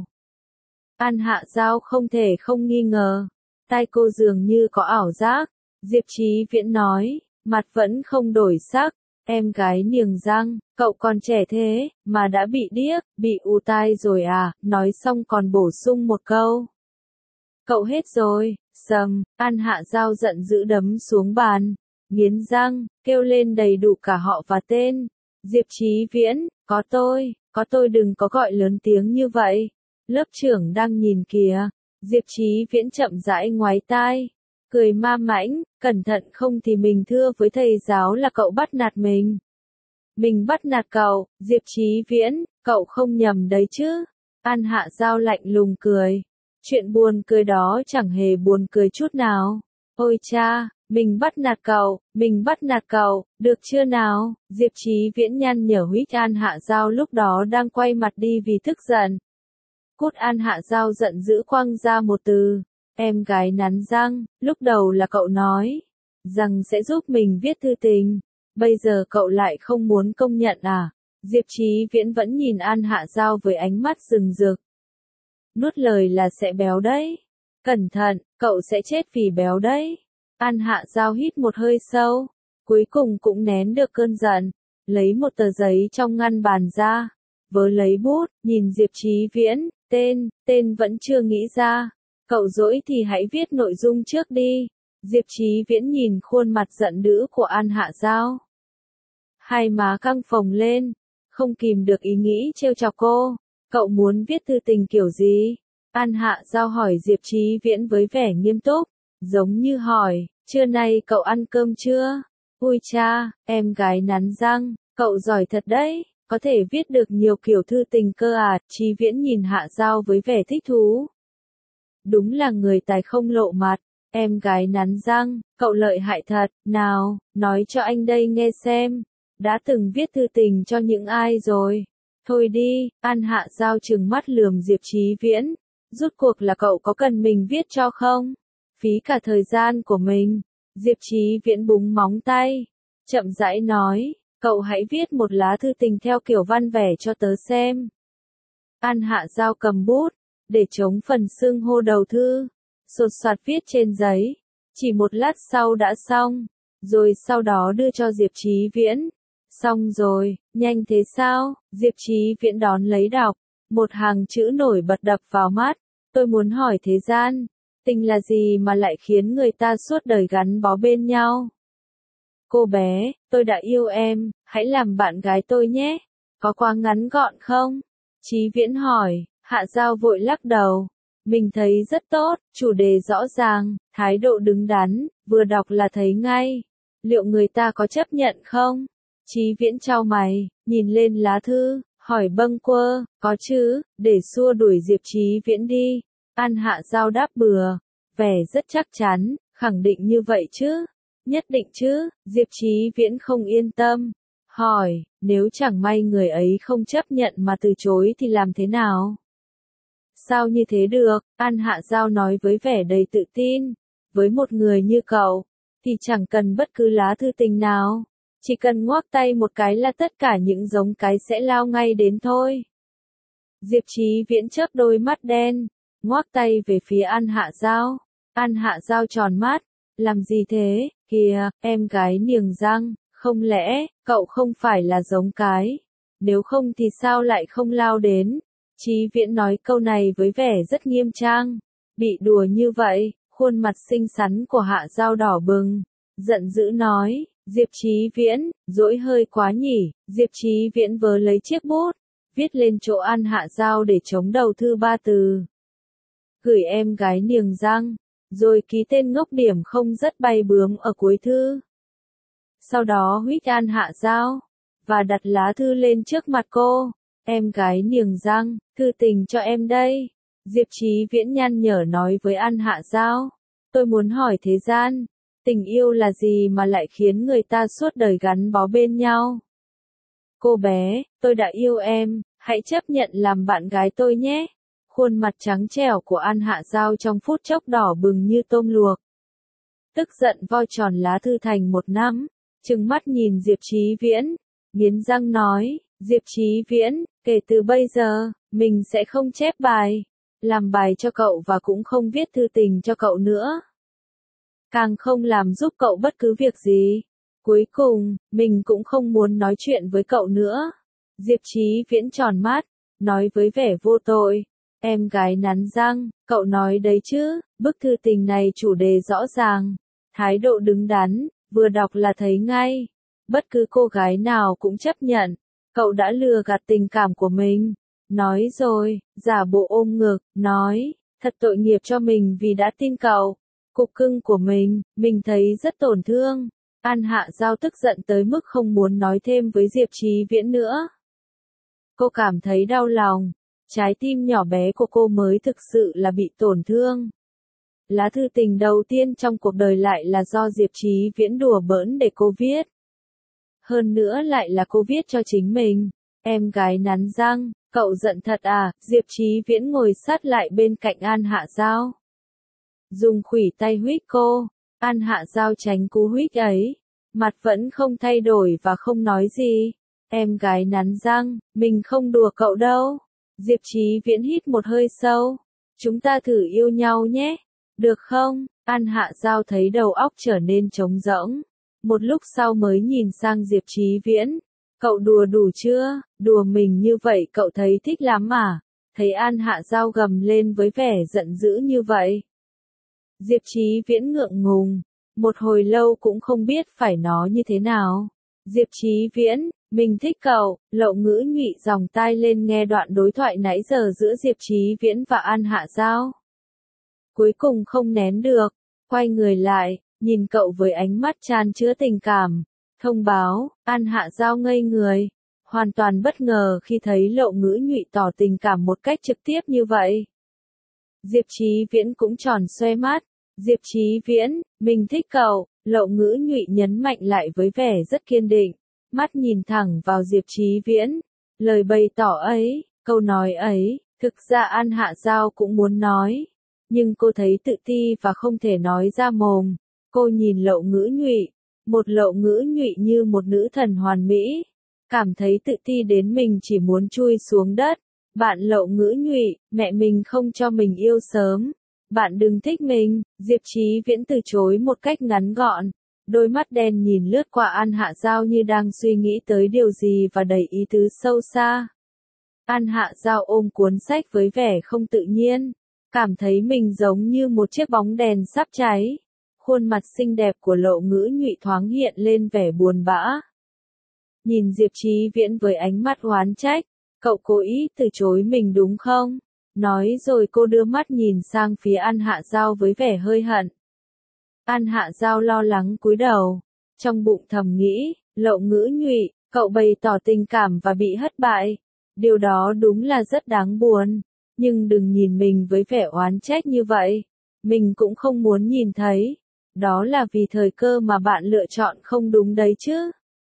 An Hạ Giao không thể không nghi ngờ, tai cô dường như có ảo giác. Diệp Chí Viễn nói, mặt vẫn không đổi sắc, em gái niềng răng, cậu còn trẻ thế, mà đã bị điếc, bị ù tai rồi à, nói xong còn bổ sung một câu. Cậu hết rồi, sầm, An Hạ Giao giận dữ đấm xuống bàn, nghiến răng, kêu lên đầy đủ cả họ và tên. Diệp Chí Viễn, có tôi đừng có gọi lớn tiếng như vậy. Lớp trưởng đang nhìn kìa. Diệp Chí Viễn chậm rãi ngoái tai, cười ma mãnh, cẩn thận không thì mình thưa với thầy giáo là cậu bắt nạt mình. Mình bắt nạt cậu, Diệp Chí Viễn, cậu không nhầm đấy chứ. An Hạ Giao lạnh lùng cười. Chuyện buồn cười đó chẳng hề buồn cười chút nào. Ôi cha, mình bắt nạt cậu, được chưa nào? Diệp Chí Viễn nhăn nhở huýt An Hạ Giao lúc đó đang quay mặt đi vì tức giận. Cút. An Hạ Giao giận dữ quăng ra một từ. Em gái nắn răng, lúc đầu là cậu nói rằng sẽ giúp mình viết thư tình. Bây giờ cậu lại không muốn công nhận à? Diệp Chí Viễn vẫn nhìn An Hạ Giao với ánh mắt rừng rực. Nuốt lời là sẽ béo đấy. Cẩn thận, cậu sẽ chết vì béo đấy. An Hạ Giao hít một hơi sâu, cuối cùng cũng nén được cơn giận, lấy một tờ giấy trong ngăn bàn ra, vớ lấy bút, nhìn Diệp Chí Viễn, tên vẫn chưa nghĩ ra. Cậu dỗi thì hãy viết nội dung trước đi. Diệp Chí Viễn nhìn khuôn mặt giận dữ của An Hạ Giao. Hai má căng phồng lên, không kìm được ý nghĩ trêu chọc cô. Cậu muốn viết thư tình kiểu gì? An Hạ Giao hỏi Diệp Chí Viễn với vẻ nghiêm túc, giống như hỏi, trưa nay cậu ăn cơm chưa? Ui cha, em gái nắn răng, cậu giỏi thật đấy, có thể viết được nhiều kiểu thư tình cơ à? Chí Viễn nhìn Hạ Giao với vẻ thích thú. Đúng là người tài không lộ mặt, em gái nắn răng, cậu lợi hại thật, nào, nói cho anh đây nghe xem, đã từng viết thư tình cho những ai rồi? Thôi đi. An Hạ Giao trừng mắt lườm Diệp Chí Viễn, rốt cuộc là cậu có cần mình viết cho không? Phí cả thời gian của mình, Diệp Chí Viễn búng móng tay, chậm rãi nói, cậu hãy viết một lá thư tình theo kiểu văn vẻ cho tớ xem. An Hạ Giao cầm bút, để chống phần xưng hô đầu thư, sột soạt viết trên giấy, chỉ một lát sau đã xong, rồi sau đó đưa cho Diệp Chí Viễn. Xong rồi, nhanh thế sao? Diệp Chí Viễn đón lấy đọc, một hàng chữ nổi bật đập vào mắt, tôi muốn hỏi thế gian, tình là gì mà lại khiến người ta suốt đời gắn bó bên nhau? Cô bé, tôi đã yêu em, hãy làm bạn gái tôi nhé. Có quá ngắn gọn không? Chí Viễn hỏi, Hạ Giao vội lắc đầu. Mình thấy rất tốt, chủ đề rõ ràng, thái độ đứng đắn, vừa đọc là thấy ngay. Liệu người ta có chấp nhận không? Chí Viễn chau mày, nhìn lên lá thư, hỏi bâng quơ, có chứ, để xua đuổi Diệp Chí Viễn đi. An Hạ Giao đáp bừa, vẻ rất chắc chắn, khẳng định như vậy chứ. Nhất định chứ, Diệp Chí Viễn không yên tâm. Hỏi, nếu chẳng may người ấy không chấp nhận mà từ chối thì làm thế nào? Sao như thế được? An Hạ Giao nói với vẻ đầy tự tin. Với một người như cậu, thì chẳng cần bất cứ lá thư tình nào. Chỉ cần ngoắc tay một cái là tất cả những giống cái sẽ lao ngay đến thôi. Diệp Chí Viễn chớp đôi mắt đen, ngoắc tay về phía An Hạ Giao. An Hạ Giao tròn mắt, làm gì thế? Kìa, em gái niềng răng, không lẽ, cậu không phải là giống cái? Nếu không thì sao lại không lao đến? Chí Viễn nói câu này với vẻ rất nghiêm trang. Bị đùa như vậy, khuôn mặt xinh xắn của Hạ Giao đỏ bừng, giận dữ nói, Diệp Chí Viễn, dỗi hơi quá nhỉ. Diệp Chí Viễn vớ lấy chiếc bút, viết lên chỗ An Hạ Giao để chống đầu thư 3 từ. Gửi em gái niềng răng, rồi ký tên ngốc điểm không rất bay bướm ở cuối thư. Sau đó huých An Hạ Giao, và đặt lá thư lên trước mặt cô. Em gái niềng răng, thư tình cho em đây. Diệp Chí Viễn nhăn nhở nói với An Hạ Giao. Tôi muốn hỏi thế gian, tình yêu là gì mà lại khiến người ta suốt đời gắn bó bên nhau? Cô bé, tôi đã yêu em, hãy chấp nhận làm bạn gái tôi nhé. Khuôn mặt trắng trẻo của An Hạ Giao trong phút chốc đỏ bừng như tôm luộc. Tức giận voi tròn lá thư thành một nắm, trừng mắt nhìn Diệp Chí Viễn, nghiến răng nói, Diệp Chí Viễn, kể từ bây giờ, mình sẽ không chép bài, làm bài cho cậu và cũng không viết thư tình cho cậu nữa. Càng không làm giúp cậu bất cứ việc gì. Cuối cùng, mình cũng không muốn nói chuyện với cậu nữa. Diệp Chí Viễn tròn mắt, nói với vẻ vô tội. Em gái nắn răng, cậu nói đấy chứ, bức thư tình này chủ đề rõ ràng, thái độ đứng đắn, vừa đọc là thấy ngay. Bất cứ cô gái nào cũng chấp nhận, cậu đã lừa gạt tình cảm của mình. Nói rồi, giả bộ ôm ngực, nói, thật tội nghiệp cho mình vì đã tin cậu. Cục cưng của mình thấy rất tổn thương. An Hạ Giao tức giận tới mức không muốn nói thêm với Diệp Chí Viễn nữa. Cô cảm thấy đau lòng. Trái tim nhỏ bé của cô mới thực sự là bị tổn thương. Lá thư tình đầu tiên trong cuộc đời lại là do Diệp Chí Viễn đùa bỡn để cô viết. Hơn nữa lại là cô viết cho chính mình. Em gái nắn răng, cậu giận thật à? Diệp Chí Viễn ngồi sát lại bên cạnh An Hạ Giao, dùng khuỷu tay huých cô. An Hạ Giao tránh cú huých ấy, mặt vẫn không thay đổi và không nói gì. Em gái nắn răng, mình không đùa cậu đâu. Diệp Chí Viễn hít một hơi sâu. Chúng ta thử yêu nhau nhé. Được không? An Hạ Giao thấy đầu óc trở nên trống rỗng. Một lúc sau mới nhìn sang Diệp Chí Viễn. Cậu đùa đủ chưa? Đùa mình như vậy cậu thấy thích lắm à? Thấy An Hạ Giao gầm lên với vẻ giận dữ như vậy. Diệp Chí Viễn ngượng ngùng. Một hồi lâu cũng không biết phải nói như thế nào. Diệp Chí Viễn, mình thích cậu. Lậu Ngữ nhụy dòng tai lên nghe đoạn đối thoại nãy giờ giữa Diệp Chí Viễn và An Hạ Giao. Cuối cùng không nén được, quay người lại, nhìn cậu với ánh mắt chan chứa tình cảm. Thông báo, An Hạ Giao ngây người, hoàn toàn bất ngờ khi thấy Lậu Ngữ nhụy tỏ tình cảm một cách trực tiếp như vậy. Diệp Chí Viễn cũng tròn xoe mắt. Diệp Chí Viễn, mình thích cậu. Lậu Ngữ nhụy nhấn mạnh lại với vẻ rất kiên định, mắt nhìn thẳng vào Diệp Chí Viễn. Lời bày tỏ ấy, câu nói ấy, thực ra An Hạ Giao cũng muốn nói, nhưng cô thấy tự ti và không thể nói ra mồm. Cô nhìn Lậu Ngữ Nhụy, một Lậu Ngữ Nhụy như một nữ thần hoàn mỹ, cảm thấy tự ti đến mình chỉ muốn chui xuống đất. Bạn Lậu Ngữ Nhụy, mẹ mình không cho mình yêu sớm. Bạn đừng thích mình, Diệp Chí Viễn từ chối một cách ngắn gọn. Đôi mắt đen nhìn lướt qua An Hạ Giao như đang suy nghĩ tới điều gì và đầy ý tứ sâu xa. An Hạ Giao ôm cuốn sách với vẻ không tự nhiên, cảm thấy mình giống như một chiếc bóng đèn sắp cháy. Khuôn mặt xinh đẹp của Lậu Ngữ Nhụy thoáng hiện lên vẻ buồn bã. Nhìn Diệp Chí Viễn với ánh mắt oán trách, cậu cố ý từ chối mình đúng không? Nói rồi cô đưa mắt nhìn sang phía An Hạ Giao với vẻ hơi hận. An Hạ Giao lo lắng cúi đầu, trong bụng thầm nghĩ, Lậu Ngữ Nhụy, cậu bày tỏ tình cảm và bị thất bại. Điều đó đúng là rất đáng buồn, nhưng đừng nhìn mình với vẻ oán trách như vậy. Mình cũng không muốn nhìn thấy. Đó là vì thời cơ mà bạn lựa chọn không đúng đấy chứ.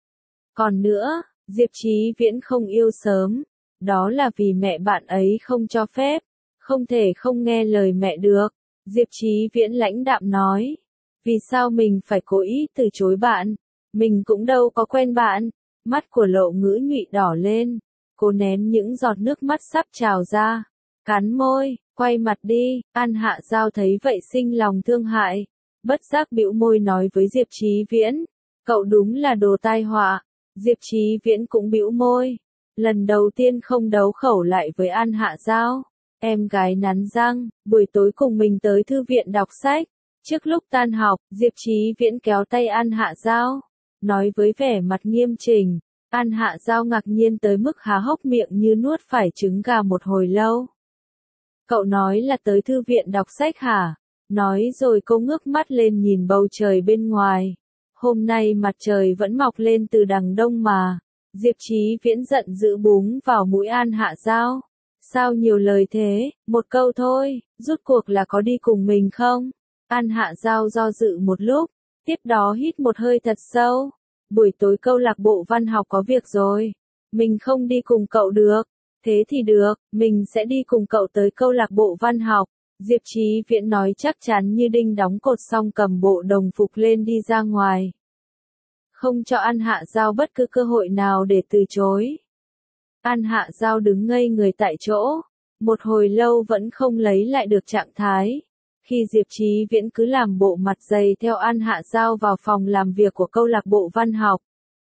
Còn nữa, Diệp Chí Viễn không yêu sớm. Đó là vì mẹ bạn ấy không cho phép. Không thể không nghe lời mẹ được. Diệp Chí Viễn lãnh đạm nói. Vì sao mình phải cố ý từ chối bạn? Mình cũng đâu có quen bạn. Mắt của Lậu Ngữ Nhụy đỏ lên. Cô nén những giọt nước mắt sắp trào ra. Cắn môi, quay mặt đi. An Hạ Giao thấy vậy sinh lòng thương hại. Bất giác bĩu môi nói với Diệp Chí Viễn. Cậu đúng là đồ tai họa. Diệp Chí Viễn cũng bĩu môi. Lần đầu tiên không đấu khẩu lại với An Hạ Giao. Em gái nắn răng, buổi tối cùng mình tới thư viện đọc sách. Trước lúc tan học, Diệp Chí Viễn kéo tay An Hạ Giao. Nói với vẻ mặt nghiêm chỉnh. An Hạ Giao ngạc nhiên tới mức há hốc miệng như nuốt phải trứng gà một hồi lâu. Cậu nói là tới thư viện đọc sách hả? Nói rồi cô ngước mắt lên nhìn bầu trời bên ngoài. Hôm nay mặt trời vẫn mọc lên từ đằng đông mà. Diệp Chí Viễn giận dữ búng vào mũi An Hạ Giao. Sao nhiều lời thế, một câu thôi, rút cuộc là có đi cùng mình không? An Hạ Giao do dự một lúc, tiếp đó hít một hơi thật sâu. Buổi tối câu lạc bộ văn học có việc rồi. Mình không đi cùng cậu được. Thế thì được, mình sẽ đi cùng cậu tới câu lạc bộ văn học. Diệp Chí Viễn nói chắc chắn như đinh đóng cột, xong cầm bộ đồng phục lên đi ra ngoài. Không cho An Hạ Giao bất cứ cơ hội nào để từ chối. An Hạ Giao đứng ngây người tại chỗ. Một hồi lâu vẫn không lấy lại được trạng thái. Khi Diệp Chí Viễn cứ làm bộ mặt dày theo An Hạ Giao vào phòng làm việc của câu lạc bộ văn học.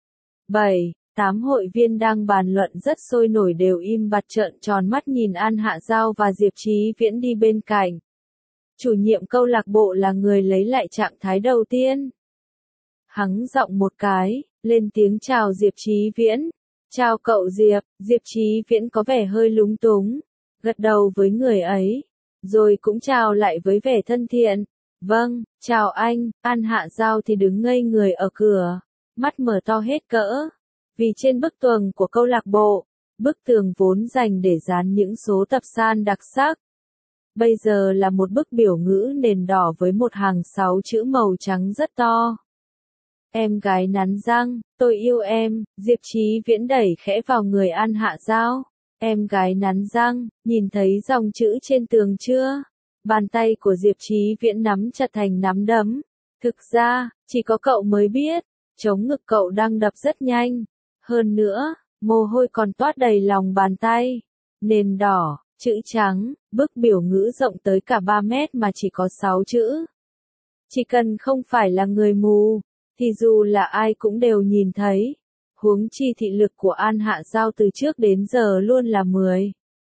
7-8 hội viên đang bàn luận rất sôi nổi đều im bặt trợn tròn mắt nhìn An Hạ Giao và Diệp Chí Viễn đi bên cạnh. Chủ nhiệm câu lạc bộ là người lấy lại trạng thái đầu tiên. Hắng giọng một cái, lên tiếng chào Diệp Chí Viễn. Chào cậu Diệp. Diệp Chí Viễn có vẻ hơi lúng túng, gật đầu với người ấy, rồi cũng chào lại với vẻ thân thiện. Vâng, chào anh. An Hạ Giao thì đứng ngây người ở cửa, mắt mở to hết cỡ. Vì trên bức tường của câu lạc bộ, bức tường vốn dành để dán những số tập san đặc sắc, bây giờ là một bức biểu ngữ nền đỏ với một hàng 6 chữ màu trắng rất to. Em gái nắn răng, tôi yêu em. Diệp Chí Viễn đẩy khẽ vào người An Hạ Giao. Em gái nắn răng, nhìn thấy dòng chữ trên tường chưa? Bàn tay của Diệp Chí Viễn nắm chặt thành nắm đấm. Thực ra, chỉ có cậu mới biết, trống ngực cậu đang đập rất nhanh. Hơn nữa, mồ hôi còn toát đầy lòng bàn tay. Nền đỏ, chữ trắng, bức biểu ngữ rộng tới cả 3 mét mà chỉ có 6 chữ. Chỉ cần không phải là người mù, thì dù là ai cũng đều nhìn thấy. Huống chi thị lực của An Hạ Giao từ trước đến giờ luôn là 10.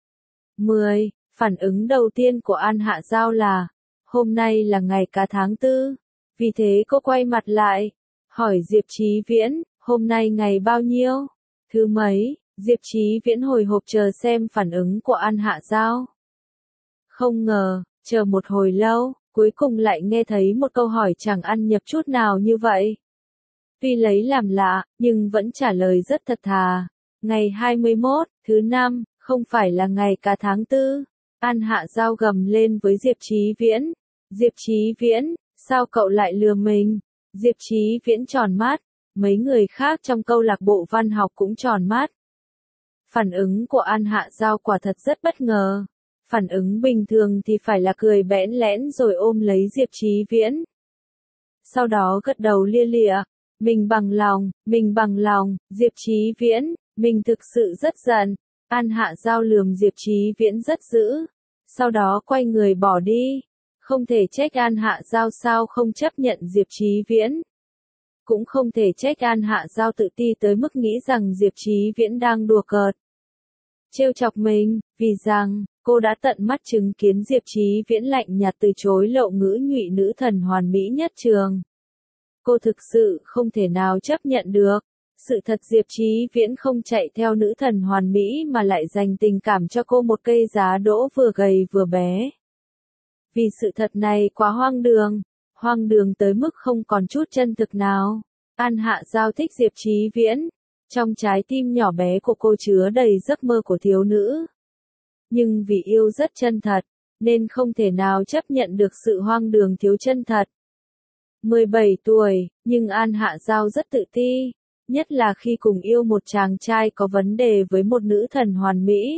Phản ứng đầu tiên của An Hạ Giao là, hôm nay là ngày cả tháng 4. Vì thế cô quay mặt lại, hỏi Diệp Chí Viễn, hôm nay ngày bao nhiêu? Thứ mấy? Diệp Chí Viễn hồi hộp chờ xem phản ứng của An Hạ Giao. Không ngờ, chờ một hồi lâu, cuối cùng lại nghe thấy một câu hỏi chẳng ăn nhập chút nào như vậy. Tuy lấy làm lạ, nhưng vẫn trả lời rất thật thà. Ngày 21, thứ năm, không phải là ngày cả tháng 4. An Hạ Giao gầm lên với Diệp Chí Viễn. Diệp Chí Viễn, sao cậu lại lừa mình? Diệp Chí Viễn tròn mắt. Mấy người khác trong câu lạc bộ văn học cũng tròn mắt. Phản ứng của An Hạ Giao quả thật rất bất ngờ. Phản ứng bình thường thì phải là cười bẽn lẽn rồi ôm lấy Diệp Chí Viễn. sau đó gật đầu lia lịa. Mình bằng lòng, Diệp Chí Viễn, mình thực sự rất giận. An Hạ Giao lườm Diệp Chí Viễn rất dữ, sau đó quay người bỏ đi. Không thể trách An Hạ Giao sao không chấp nhận Diệp Chí Viễn. Cũng không thể trách An Hạ Giao tự ti tới mức nghĩ rằng Diệp Chí Viễn đang đùa cợt, trêu chọc mình, vì rằng, cô đã tận mắt chứng kiến Diệp Chí Viễn lạnh nhạt từ chối lộ ngữ nhụy nữ thần hoàn mỹ nhất trường. Cô thực sự không thể nào chấp nhận được. Sự thật Diệp Chí Viễn không chạy theo nữ thần hoàn mỹ mà lại dành tình cảm cho cô một cây giá đỗ vừa gầy vừa bé. Vì sự thật này quá hoang đường tới mức không còn chút chân thực nào. An Hạ Giao thích Diệp Chí Viễn. Trong trái tim nhỏ bé của cô chứa đầy giấc mơ của thiếu nữ. Nhưng vì yêu rất chân thật, nên không thể nào chấp nhận được sự hoang đường thiếu chân thật. 17 tuổi, nhưng An Hạ Giao rất tự ti, nhất là khi cùng yêu một chàng trai có vấn đề với một nữ thần hoàn mỹ.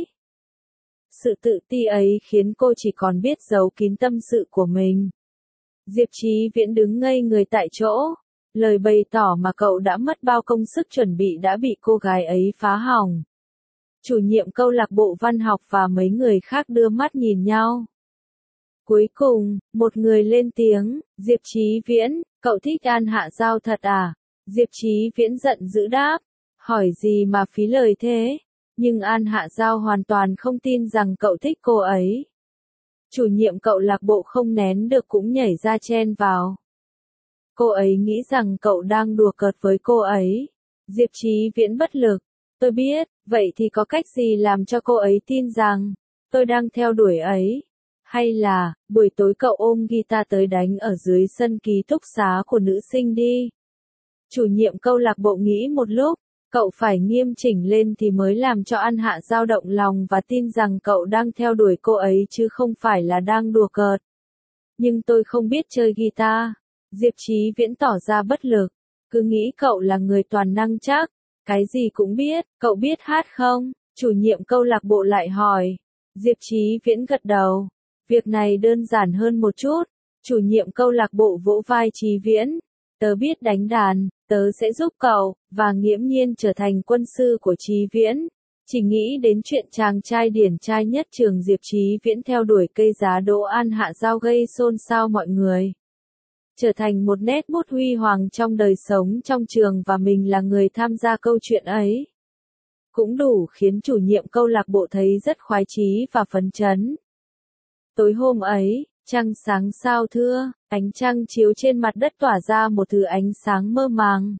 Sự tự ti ấy khiến cô chỉ còn biết giấu kín tâm sự của mình. Diệp Chí Viễn đứng ngây người tại chỗ, lời bày tỏ mà cậu đã mất bao công sức chuẩn bị đã bị cô gái ấy phá hỏng. Chủ nhiệm câu lạc bộ văn học và mấy người khác đưa mắt nhìn nhau. Cuối cùng, một người lên tiếng, Diệp Chí Viễn, cậu thích An Hạ Giao thật à? Diệp Chí Viễn giận dữ đáp, hỏi gì mà phí lời thế? Nhưng An Hạ Giao hoàn toàn không tin rằng cậu thích cô ấy. Chủ nhiệm câu lạc bộ không nén được cũng nhảy ra chen vào. Cô ấy nghĩ rằng cậu đang đùa cợt với cô ấy. Diệp Chí Viễn bất lực, tôi biết, vậy thì có cách gì làm cho cô ấy tin rằng tôi đang theo đuổi ấy? Hay là, buổi tối cậu ôm guitar tới đánh ở dưới sân ký túc xá của nữ sinh đi. Chủ nhiệm câu lạc bộ nghĩ một lúc, cậu phải nghiêm chỉnh lên thì mới làm cho An Hạ Giao động lòng và tin rằng cậu đang theo đuổi cô ấy chứ không phải là đang đùa cợt. Nhưng tôi không biết chơi guitar. Diệp Chí Viễn tỏ ra bất lực, cứ nghĩ cậu là người toàn năng chắc, cái gì cũng biết, cậu biết hát không? Chủ nhiệm câu lạc bộ lại hỏi. Diệp Chí Viễn gật đầu. Việc này đơn giản hơn một chút. Chủ nhiệm câu lạc bộ vỗ vai Chí Viễn. Tớ biết đánh đàn, tớ sẽ giúp cậu, và nghiễm nhiên trở thành quân sư của Chí Viễn. Chỉ nghĩ đến chuyện chàng trai điển trai nhất trường Diệp Chí Viễn theo đuổi cây giá đỗ An Hạ Giao gây xôn xao mọi người. Trở thành một nét bút huy hoàng trong đời sống trong trường và mình là người tham gia câu chuyện ấy. Cũng đủ khiến chủ nhiệm câu lạc bộ thấy rất khoái chí và phấn chấn. Tối hôm ấy, trăng sáng sao thưa, ánh trăng chiếu trên mặt đất tỏa ra một thứ ánh sáng mơ màng.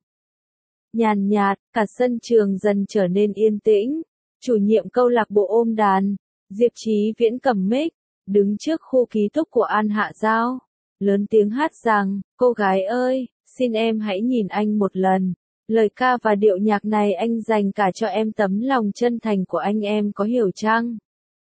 Nhàn nhạt, cả sân trường dần trở nên yên tĩnh. Chủ nhiệm câu lạc bộ ôm đàn, Diệp Chí Viễn cầm mic, đứng trước khu ký túc của An Hạ Giao. Lớn tiếng hát rằng, cô gái ơi, xin em hãy nhìn anh một lần. Lời ca và điệu nhạc này anh dành cả cho em, tấm lòng chân thành của anh em có hiểu chăng?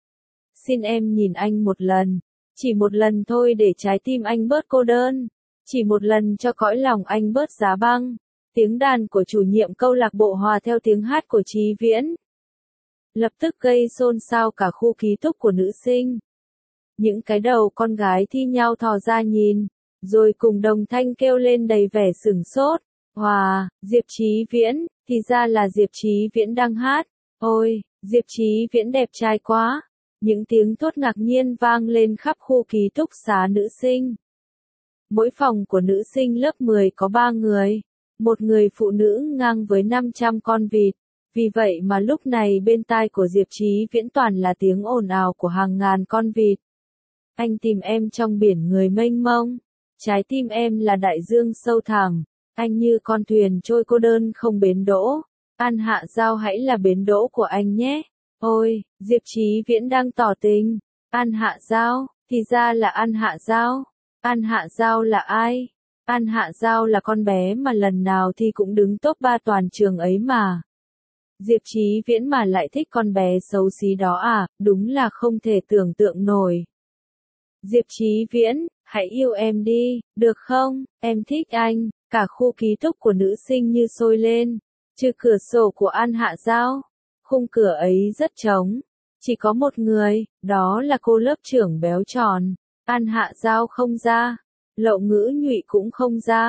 Xin em nhìn anh một lần. Chỉ một lần thôi để trái tim anh bớt cô đơn. Chỉ một lần cho cõi lòng anh bớt giá băng. Tiếng đàn của chủ nhiệm câu lạc bộ hòa theo tiếng hát của Chí Viễn. Lập tức gây xôn xao cả khu ký túc của nữ sinh. Những cái đầu con gái thi nhau thò ra nhìn, rồi cùng đồng thanh kêu lên đầy vẻ sửng sốt. Wow, Diệp Chí Viễn, thì ra là Diệp Chí Viễn đang hát. Ôi, Diệp Chí Viễn đẹp trai quá. Những tiếng thốt ngạc nhiên vang lên khắp khu ký túc xá nữ sinh. Mỗi phòng của nữ sinh lớp 10 có 3 người, một người phụ nữ ngang với 500 con vịt. Vì vậy mà lúc này bên tai của Diệp Chí Viễn toàn là tiếng ồn ào của hàng ngàn con vịt. Anh tìm em trong biển người mênh mông. Trái tim em là đại dương sâu thẳm. Anh như con thuyền trôi cô đơn không bến đỗ. An Hạ Giao hãy là bến đỗ của anh nhé. Ôi, Diệp Chí Viễn đang tỏ tình. An Hạ Giao, thì ra là An Hạ Giao. An Hạ Giao là ai? An Hạ Giao là con bé mà lần nào thì cũng đứng top 3 toàn trường ấy mà. Diệp Chí Viễn mà lại thích con bé xấu xí đó à, đúng là không thể tưởng tượng nổi. Diệp Chí Viễn, hãy yêu em đi, được không? Em thích anh. Cả khu ký túc của nữ sinh như sôi lên. Trừ cửa sổ của An Hạ Giao. Khung cửa ấy rất trống. Chỉ có một người, đó là cô lớp trưởng béo tròn. An Hạ Giao không ra. Lộ ngữ nhụy cũng không ra.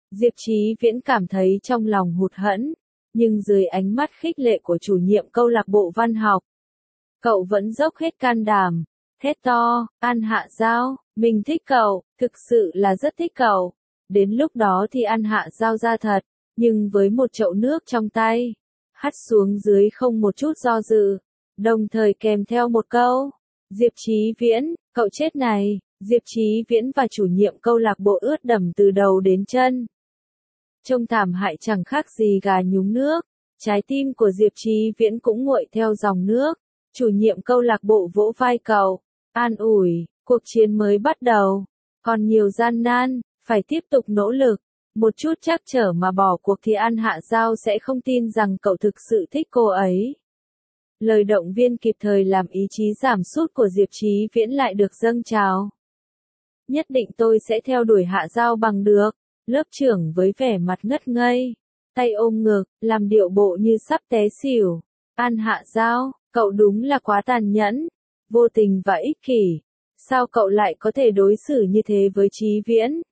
Diệp Chí Viễn cảm thấy trong lòng hụt hẫng, nhưng dưới ánh mắt khích lệ của chủ nhiệm câu lạc bộ văn học, cậu vẫn dốc hết can đảm, thét to, An Hạ Giao, mình thích cậu, thực sự là rất thích cậu. Đến lúc đó thì An Hạ Giao ra thật, nhưng với một chậu nước trong tay, hắt xuống dưới không một chút do dự, đồng thời kèm theo một câu, Diệp Chí Viễn, cậu chết này. Diệp Chí Viễn và chủ nhiệm câu lạc bộ ướt đẫm từ đầu đến chân. Trông thảm hại chẳng khác gì gà nhúng nước, trái tim của Diệp Chí Viễn cũng nguội theo dòng nước. Chủ nhiệm câu lạc bộ vỗ vai cậu, an ủi, cuộc chiến mới bắt đầu, còn nhiều gian nan, phải tiếp tục nỗ lực. Một chút trắc trở mà bỏ cuộc thì An Hạ Giao sẽ không tin rằng cậu thực sự thích cô ấy. Lời động viên kịp thời làm ý chí giảm sút của Diệp Chí Viễn lại được dâng trào. Nhất định tôi sẽ theo đuổi Hạ Giao bằng được. Lớp trưởng với vẻ mặt ngất ngây, tay ôm ngực, làm điệu bộ như sắp té xỉu. An Hạ Giao, cậu đúng là quá tàn nhẫn, vô tình và ích kỷ. Sao cậu lại có thể đối xử như thế với Chí Viễn?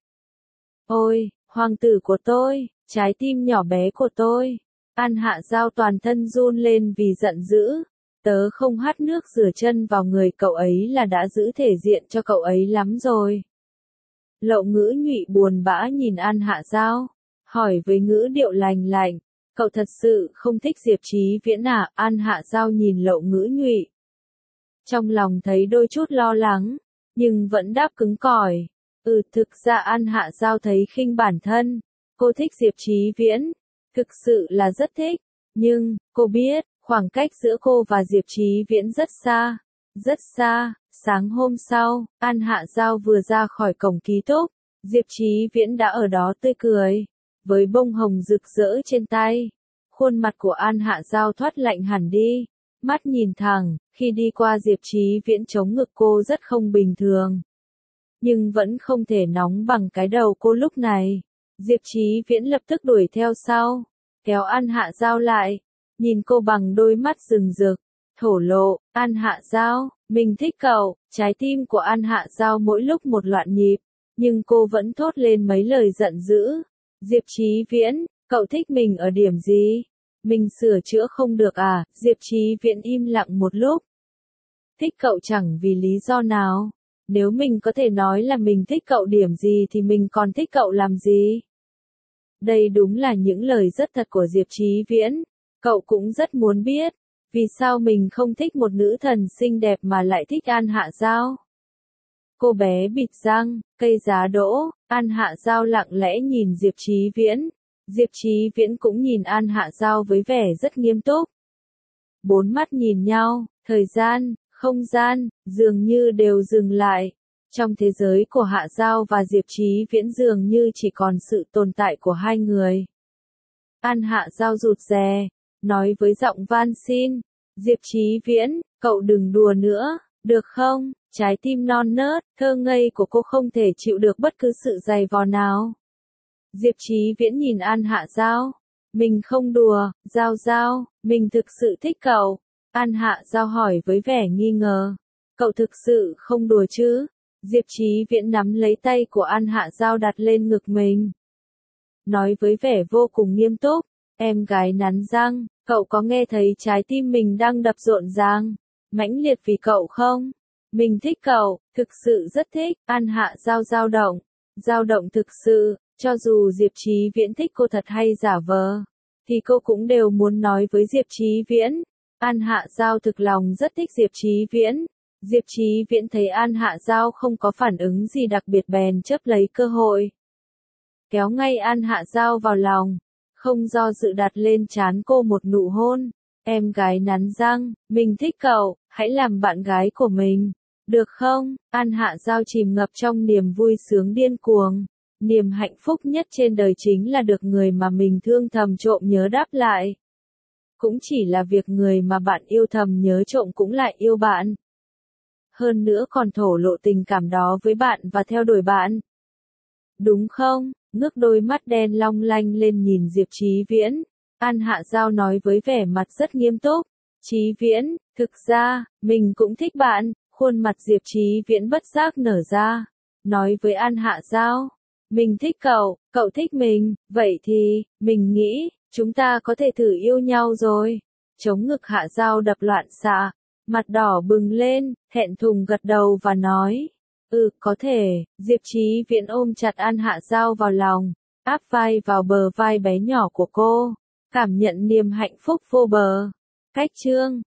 Ôi, hoàng tử của tôi, trái tim nhỏ bé của tôi. An Hạ Giao toàn thân run lên vì giận dữ. Tớ không hắt nước rửa chân vào người cậu ấy là đã giữ thể diện cho cậu ấy lắm rồi. Lậu Ngữ Nhụy buồn bã nhìn An Hạ Giao, hỏi với ngữ điệu lành lạnh, cậu thật sự không thích Diệp Chí Viễn à? An Hạ Giao nhìn Lậu Ngữ Nhụy, trong lòng thấy đôi chút lo lắng, nhưng vẫn đáp cứng cỏi. Thực ra An Hạ Giao thấy khinh bản thân, cô thích Diệp Chí Viễn, thực sự là rất thích, nhưng, cô biết, khoảng cách giữa cô và Diệp Chí Viễn rất xa, rất xa. Sáng hôm sau, An Hạ Giao vừa ra khỏi cổng ký túc, Diệp Chí Viễn đã ở đó tươi cười, với bông hồng rực rỡ trên tay. Khuôn mặt của An Hạ Giao thoát lạnh hẳn đi, mắt nhìn thẳng, khi đi qua Diệp Chí Viễn chống ngực cô rất không bình thường. Nhưng vẫn không thể nóng bằng cái đầu cô lúc này. Diệp Chí Viễn lập tức đuổi theo sau, kéo An Hạ Giao lại, nhìn cô bằng đôi mắt rừng rực, thổ lộ, An Hạ Giao, mình thích cậu. Trái tim của An Hạ Giao mỗi lúc một loạn nhịp, nhưng cô vẫn thốt lên mấy lời giận dữ. Diệp Chí Viễn, cậu thích mình ở điểm gì? Mình sửa chữa không được à? Diệp Chí Viễn im lặng một lúc. Thích cậu chẳng vì lý do nào. Nếu mình có thể nói là mình thích cậu điểm gì thì mình còn thích cậu làm gì? Đây đúng là những lời rất thật của Diệp Chí Viễn. Cậu cũng rất muốn biết, vì sao mình không thích một nữ thần xinh đẹp mà lại thích An Hạ Giao. Cô bé bịt răng, cây giá đỗ, An Hạ Giao lặng lẽ nhìn Diệp Chí Viễn. Diệp Chí Viễn cũng nhìn An Hạ Giao với vẻ rất nghiêm túc. Bốn mắt nhìn nhau, thời gian, không gian, dường như đều dừng lại. Trong thế giới của Hạ Giao và Diệp Chí Viễn dường như chỉ còn sự tồn tại của hai người. An Hạ Giao rụt rè, nói với giọng van xin, Diệp Chí Viễn, cậu đừng đùa nữa, được không? Trái tim non nớt, thơ ngây của cô không thể chịu được bất cứ sự giày vò nào. Diệp Chí Viễn nhìn An Hạ Giao, mình không đùa, Giao Giao, mình thực sự thích cậu. An Hạ Giao hỏi với vẻ nghi ngờ, cậu thực sự không đùa chứ? Diệp Chí Viễn nắm lấy tay của An Hạ Giao đặt lên ngực mình, nói với vẻ vô cùng nghiêm túc, em gái nắn răng, cậu có nghe thấy trái tim mình đang đập rộn ràng, mãnh liệt vì cậu không? Mình thích cậu, thực sự rất thích. An Hạ Giao dao động thực sự, cho dù Diệp Chí Viễn thích cô thật hay giả vờ, thì cô cũng đều muốn nói với Diệp Chí Viễn. An Hạ Giao thực lòng rất thích Diệp Chí Viễn. Diệp Chí Viễn thấy An Hạ Giao không có phản ứng gì đặc biệt bèn chớp lấy cơ hội, kéo ngay An Hạ Giao vào lòng, không do dự đặt lên trán cô một nụ hôn. Em gái nắn răng, mình thích cậu, hãy làm bạn gái của mình, được không? An Hạ Giao chìm ngập trong niềm vui sướng điên cuồng. Niềm hạnh phúc nhất trên đời chính là được người mà mình thương thầm trộm nhớ đáp lại. Cũng chỉ là việc người mà bạn yêu thầm nhớ trộm cũng lại yêu bạn. Hơn nữa còn thổ lộ tình cảm đó với bạn và theo đuổi bạn. Đúng không? Ngước đôi mắt đen long lanh lên nhìn Diệp Chí Viễn. An Hạ Giao nói với vẻ mặt rất nghiêm túc. Chí Viễn, thực ra, mình cũng thích bạn. Khuôn mặt Diệp Chí Viễn bất giác nở ra, nói với An Hạ Giao, Mình thích cậu, cậu thích mình, vậy thì, mình nghĩ, chúng ta có thể thử yêu nhau rồi. Chống ngực Hạ Giao đập loạn xạ, mặt đỏ bừng lên, thẹn thùng gật đầu và nói. Có thể, Diệp Chí Viễn ôm chặt An Hạ Giao vào lòng, áp vai vào bờ vai bé nhỏ của cô, cảm nhận niềm hạnh phúc vô bờ. Cách chương